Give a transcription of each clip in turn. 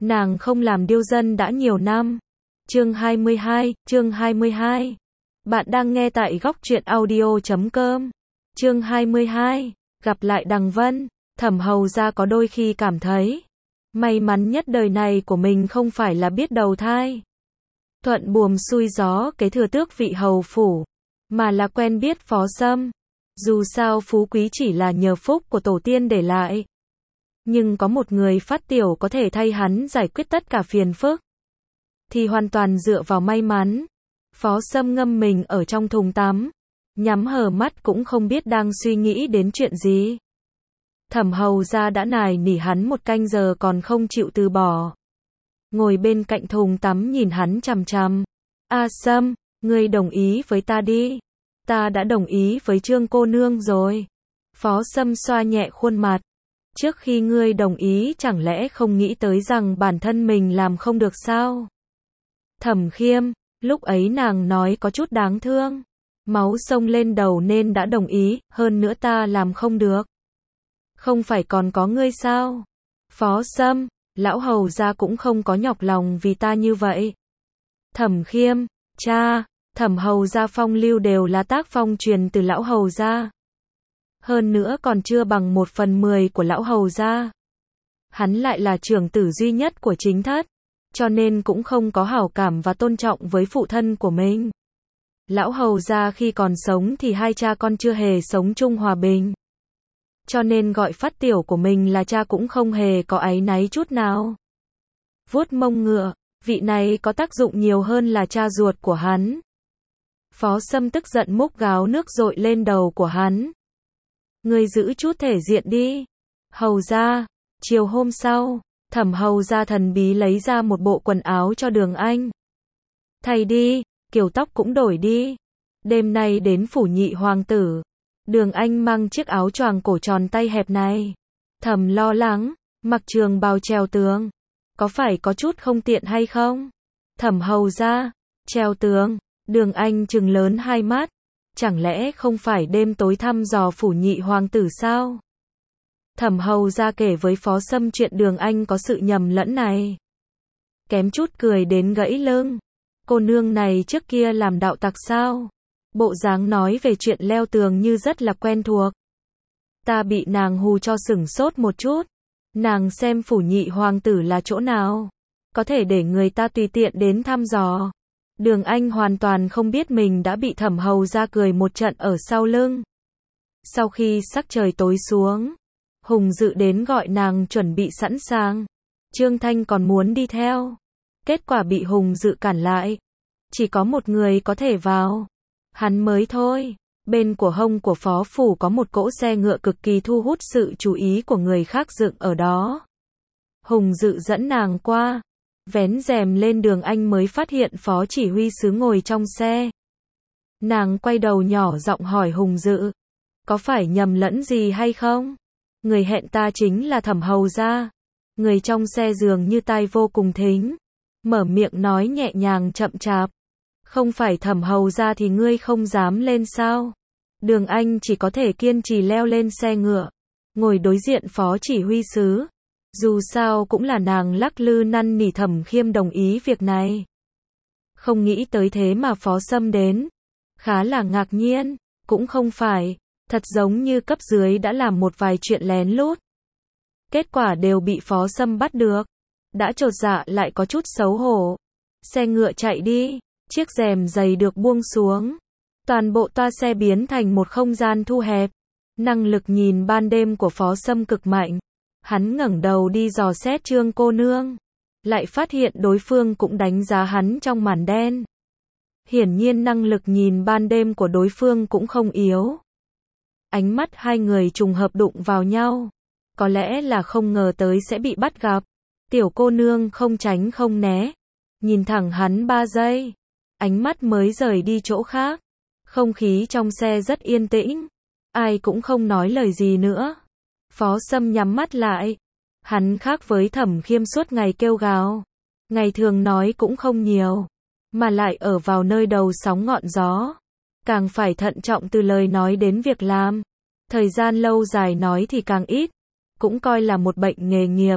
Nàng không làm điêu dân đã nhiều năm. Chương 22. Bạn đang nghe tại góc truyện audio.com. Chương 22. Gặp lại Đằng Vân. Thẩm Hầu gia có đôi khi cảm thấy may mắn nhất đời này của mình không phải là biết đầu thai thuận buồm xuôi gió kế thừa tước vị hầu phủ, mà là quen biết Phó Sâm. Dù sao phú quý chỉ là nhờ phúc của tổ tiên để lại, nhưng có một người phát tiểu có thể thay hắn giải quyết tất cả phiền phức thì hoàn toàn dựa vào may mắn. Phó Sâm ngâm mình ở trong thùng tắm, nhắm hờ mắt cũng không biết đang suy nghĩ đến chuyện gì. Thẩm Hầu gia đã nài nỉ hắn 1 canh giờ còn không chịu từ bỏ. Ngồi bên cạnh thùng tắm nhìn hắn chằm chằm. A Sâm, ngươi đồng ý với ta đi. Ta đã đồng ý với Trương cô nương rồi. Phó Sâm xoa nhẹ khuôn mặt. Trước khi ngươi đồng ý chẳng lẽ không nghĩ tới rằng bản thân mình làm không được sao? Thẩm Khiêm, lúc ấy nàng nói có chút đáng thương. Máu sông lên đầu nên đã đồng ý, hơn nữa ta làm không được. Không phải còn có ngươi sao? Phó Sâm, lão hầu gia cũng không có nhọc lòng vì ta như vậy. Thẩm Khiêm, cha, Thẩm Hầu gia phong lưu đều là tác phong truyền từ lão hầu gia. Hơn nữa còn chưa bằng 1/10 của lão hầu gia. Hắn lại là trưởng tử duy nhất của chính thất, cho nên cũng không có hảo cảm và tôn trọng với phụ thân của mình. Lão hầu gia khi còn sống thì hai cha con chưa hề sống chung hòa bình. Cho nên gọi phát tiểu của mình là cha cũng không hề có áy náy chút nào. Vuốt mông ngựa, vị này có tác dụng nhiều hơn là cha ruột của hắn. Phó Sâm tức giận múc gáo nước dội lên đầu của hắn. Ngươi giữ chút thể diện đi. Hầu gia, chiều hôm sau, Thẩm Hầu gia thần bí lấy ra một bộ quần áo cho Đường Anh. Thay đi, kiểu tóc cũng đổi đi. Đêm nay đến phủ nhị hoàng tử. Đường Anh mang chiếc áo choàng cổ tròn tay hẹp này. Thầm lo lắng, mặc trường bào treo tường. Có phải có chút không tiện hay không? Thẩm Hầu gia, treo tường. Đường Anh trừng lớn hai mắt. Chẳng lẽ không phải đêm tối thăm dò phủ nhị hoàng tử sao? Thẩm Hầu gia kể với Phó Sâm chuyện Đường Anh có sự nhầm lẫn này. Kém chút cười đến gãy lưng. Cô nương này trước kia làm đạo tặc sao? Bộ dáng nói về chuyện leo tường như rất là quen thuộc. Ta bị nàng hù cho sửng sốt một chút. Nàng xem phủ nhị hoàng tử là chỗ nào? Có thể để người ta tùy tiện đến thăm dò. Đường Anh hoàn toàn không biết mình đã bị Thẩm Hầu gia cười một trận ở sau lưng. Sau khi sắc trời tối xuống, Hùng Dự đến gọi nàng chuẩn bị sẵn sàng. Trương Thanh còn muốn đi theo. Kết quả bị Hùng Dự cản lại. Chỉ có một người có thể vào. Hắn mới thôi. Bên của hông của phó phủ có một cỗ xe ngựa cực kỳ thu hút sự chú ý của người khác dựng ở đó. Hùng Dự dẫn nàng qua. Vén rèm lên Đường Anh mới phát hiện phó chỉ huy sứ ngồi trong xe. Nàng quay đầu nhỏ giọng hỏi Hùng Dự. Có phải nhầm lẫn gì hay không? Người hẹn ta chính là Thẩm Hầu gia. Người trong xe dường như tai vô cùng thính. Mở miệng nói nhẹ nhàng chậm chạp. Không phải Thẩm Hầu gia thì ngươi không dám lên sao? Đường Anh chỉ có thể kiên trì leo lên xe ngựa. Ngồi đối diện phó chỉ huy sứ. Dù sao cũng là nàng lắc lư năn nỉ Thẩm Khiêm đồng ý việc này. Không nghĩ tới thế mà Phó Sâm đến. Khá là ngạc nhiên. Cũng không phải. Thật giống như cấp dưới đã làm một vài chuyện lén lút. Kết quả đều bị Phó Sâm bắt được. Đã chột dạ lại có chút xấu hổ. Xe ngựa chạy đi. Chiếc rèm dày được buông xuống. Toàn bộ toa xe biến thành một không gian thu hẹp. Năng lực nhìn ban đêm của Phó Sâm cực mạnh. Hắn ngẩng đầu đi dò xét Trương cô nương. Lại phát hiện đối phương cũng đánh giá hắn trong màn đen. Hiển nhiên năng lực nhìn ban đêm của đối phương cũng không yếu. Ánh mắt hai người trùng hợp đụng vào nhau. Có lẽ là không ngờ tới sẽ bị bắt gặp. Tiểu cô nương không tránh không né. Nhìn thẳng hắn 3 giây. Ánh mắt mới rời đi chỗ khác. Không khí trong xe rất yên tĩnh. Ai cũng không nói lời gì nữa. Phó Sâm nhắm mắt lại. Hắn khác với Thẩm Khiêm suốt ngày kêu gào. Ngày thường nói cũng không nhiều. Mà lại ở vào nơi đầu sóng ngọn gió. Càng phải thận trọng từ lời nói đến việc làm. Thời gian lâu dài nói thì càng ít. Cũng coi là một bệnh nghề nghiệp.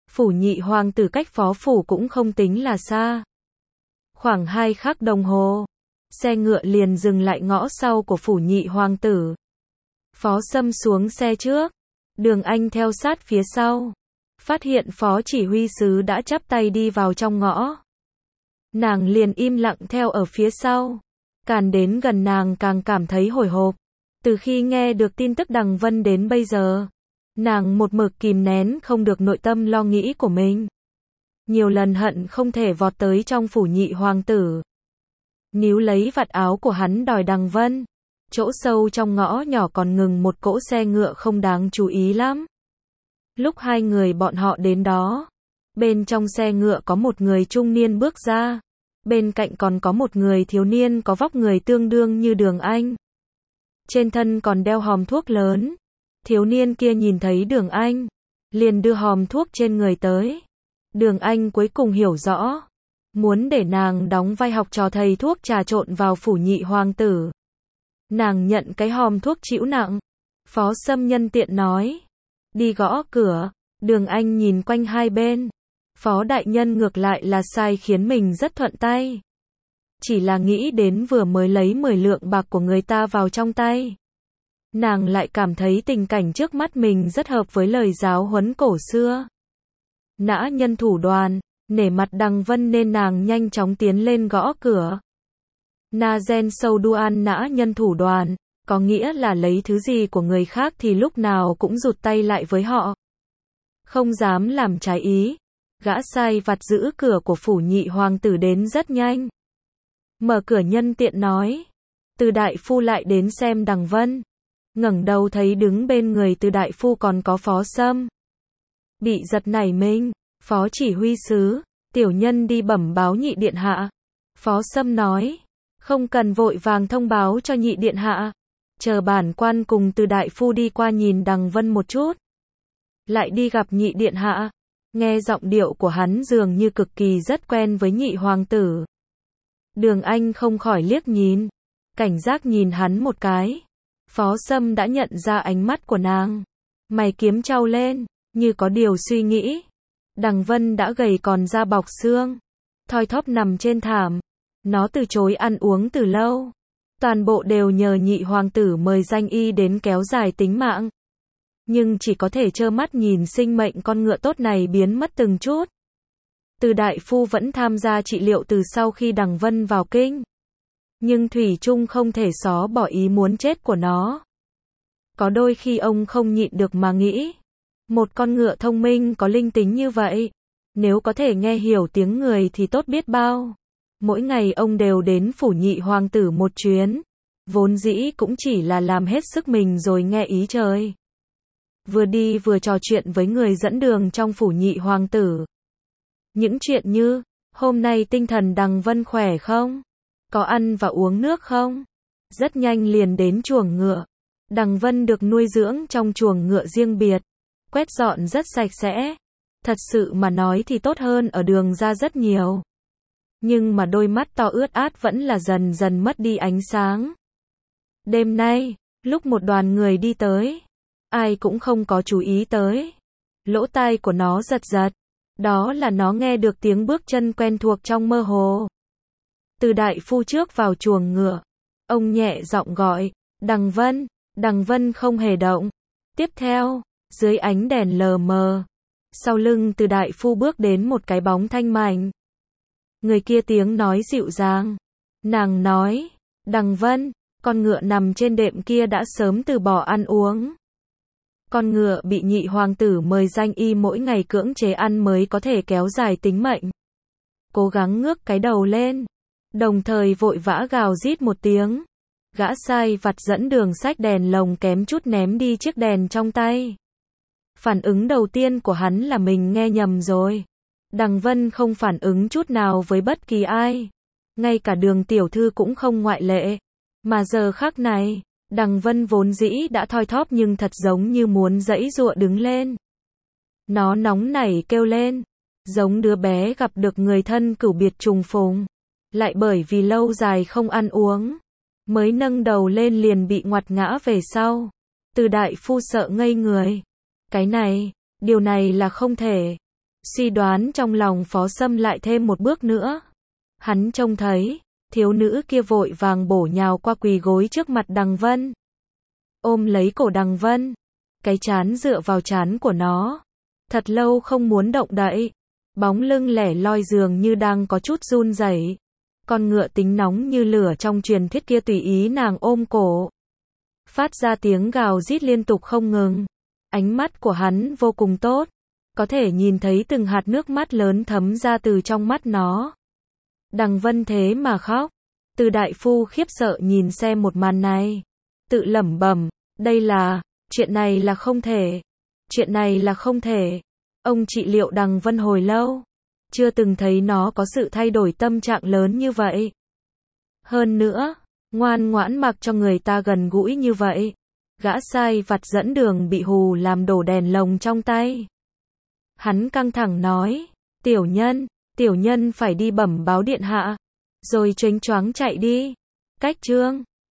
Phủ nhị hoàng tử cách phó phủ cũng không tính là xa. Khoảng 2 khắc đồng hồ, xe ngựa liền dừng lại ngõ sau của phủ nhị hoàng tử. Phó Sâm xuống xe trước, Đường Anh theo sát phía sau. Phát hiện phó chỉ huy sứ đã chắp tay đi vào trong ngõ. Nàng liền im lặng theo ở phía sau. Càng đến gần nàng càng cảm thấy hồi hộp. Từ khi nghe được tin tức Đằng Vân đến bây giờ, nàng một mực kìm nén không được nội tâm lo nghĩ của mình. Nhiều lần hận không thể vọt tới trong phủ nhị hoàng tử, níu lấy vạt áo của hắn đòi Đằng Vân. Chỗ sâu trong ngõ nhỏ còn ngừng một cỗ xe ngựa không đáng chú ý lắm. Lúc hai người bọn họ đến đó, bên trong xe ngựa có một người trung niên bước ra, bên cạnh còn có một người thiếu niên có vóc người tương đương như Đường Anh. Trên thân còn đeo hòm thuốc lớn. Thiếu niên kia nhìn thấy Đường Anh, liền đưa hòm thuốc trên người tới. Đường Anh cuối cùng hiểu rõ, muốn để nàng đóng vai học trò thầy thuốc trà trộn vào phủ nhị hoàng tử. Nàng nhận cái hòm thuốc chịu nặng. Phó Sâm nhân tiện nói, đi gõ cửa. Đường Anh nhìn quanh hai bên. Phó đại nhân ngược lại là sai khiến mình rất thuận tay. Chỉ là nghĩ đến vừa mới lấy 10 lượng bạc của người ta vào trong tay. Nàng lại cảm thấy tình cảnh trước mắt mình rất hợp với lời giáo huấn cổ xưa. Nã nhân thủ đoàn, nể mặt Đằng Vân nên nàng nhanh chóng tiến lên gõ cửa. Na gen sâu duan nã nhân thủ đoàn, có nghĩa là lấy thứ gì của người khác thì lúc nào cũng rụt tay lại với họ. Không dám làm trái ý. Gã sai vặt giữ cửa của phủ nhị hoàng tử đến rất nhanh. Mở cửa nhân tiện nói, Từ đại phu lại đến xem Đằng Vân. Ngẩng đầu thấy đứng bên người Từ đại phu còn có Phó Sâm. Bị giật nảy mình, phó chỉ huy sứ, tiểu nhân đi bẩm báo nhị điện hạ. Phó Sâm nói, không cần vội vàng thông báo cho nhị điện hạ. Chờ bản quan cùng Từ đại phu đi qua nhìn Đằng Vân một chút. Lại đi gặp nhị điện hạ. Nghe giọng điệu của hắn dường như cực kỳ rất quen với nhị hoàng tử. Đường Anh không khỏi liếc nhìn, cảnh giác nhìn hắn một cái. Phó Sâm đã nhận ra ánh mắt của nàng. Mày kiếm chau lên, như có điều suy nghĩ. Đằng Vân đã gầy còn da bọc xương, thoi thóp nằm trên thảm. Nó từ chối ăn uống từ lâu. Toàn bộ đều nhờ nhị hoàng tử mời danh y đến kéo dài tính mạng. Nhưng chỉ có thể trơ mắt nhìn sinh mệnh con ngựa tốt này biến mất từng chút. Từ đại phu vẫn tham gia trị liệu từ sau khi Đằng Vân vào kinh. Nhưng thủy chung không thể xóa bỏ ý muốn chết của nó. Có đôi khi ông không nhịn được mà nghĩ, một con ngựa thông minh có linh tính như vậy, nếu có thể nghe hiểu tiếng người thì tốt biết bao. Mỗi ngày ông đều đến phủ nhị hoàng tử một chuyến, vốn dĩ cũng chỉ là làm hết sức mình rồi nghe ý trời. Vừa đi vừa trò chuyện với người dẫn đường trong phủ nhị hoàng tử. Những chuyện như, hôm nay tinh thần Đằng Vân khỏe không? Có ăn và uống nước không? Rất nhanh liền đến chuồng ngựa. Đằng Vân được nuôi dưỡng trong chuồng ngựa riêng biệt, quét dọn rất sạch sẽ. Thật sự mà nói thì tốt hơn ở đường ra rất nhiều. Nhưng mà đôi mắt to ướt át vẫn là dần dần mất đi ánh sáng. Đêm nay, lúc một đoàn người đi tới, ai cũng không có chú ý tới. Lỗ tai của nó giật giật. Đó là nó nghe được tiếng bước chân quen thuộc trong mơ hồ. Từ đại phu trước vào chuồng ngựa. Ông nhẹ giọng gọi, Đằng Vân. Đằng Vân không hề động. Tiếp theo, dưới ánh đèn lờ mờ, sau lưng Từ đại phu bước đến một cái bóng thanh mảnh. Người kia tiếng nói dịu dàng. Nàng nói, Đằng Vân, con ngựa nằm trên đệm kia đã sớm từ bỏ ăn uống. Con ngựa bị nhị hoàng tử mời danh y mỗi ngày cưỡng chế ăn mới có thể kéo dài tính mệnh. Cố gắng ngước cái đầu lên, đồng thời vội vã gào rít một tiếng. Gã sai vặt dẫn đường xách đèn lồng kém chút ném đi chiếc đèn trong tay. Phản ứng đầu tiên của hắn là mình nghe nhầm rồi. Đằng Vân không phản ứng chút nào với bất kỳ ai. Ngay cả Đường tiểu thư cũng không ngoại lệ. Mà giờ khắc này, Đằng Vân vốn dĩ đã thoi thóp nhưng thật giống như muốn giãy giụa đứng lên. Nó nóng nảy kêu lên, giống đứa bé gặp được người thân cửu biệt trùng phùng. Lại bởi vì lâu dài không ăn uống, mới nâng đầu lên liền bị ngoặt ngã về sau. Từ đại phu sợ ngây người. Điều này là không thể. Suy đoán trong lòng Phó Sâm lại thêm một bước nữa. Hắn trông thấy, thiếu nữ kia vội vàng bổ nhào qua quỳ gối trước mặt Đằng Vân. Ôm lấy cổ Đằng Vân, cái trán dựa vào trán của nó. Thật lâu không muốn động đậy. Bóng lưng lẻ loi dường như đang có chút run rẩy. Con ngựa tính nóng như lửa trong truyền thuyết kia tùy ý nàng ôm cổ. Phát ra tiếng gào rít liên tục không ngừng. Ánh mắt của hắn vô cùng tốt. Có thể nhìn thấy từng hạt nước mắt lớn thấm ra từ trong mắt nó. Đằng Vân thế mà khóc. Từ đại phu khiếp sợ nhìn xem một màn này. Tự lẩm bẩm, chuyện này là không thể. Chuyện này là không thể. Ông trị liệu Đằng Vân hồi lâu. Chưa từng thấy nó có sự thay đổi tâm trạng lớn như vậy. Hơn nữa, ngoan ngoãn mặc cho người ta gần gũi như vậy. Gã sai vặt dẫn đường bị hù làm đổ đèn lồng trong tay. Hắn căng thẳng nói, tiểu nhân phải đi bẩm báo điện hạ. Rồi chớnh choáng chạy đi. Cách chương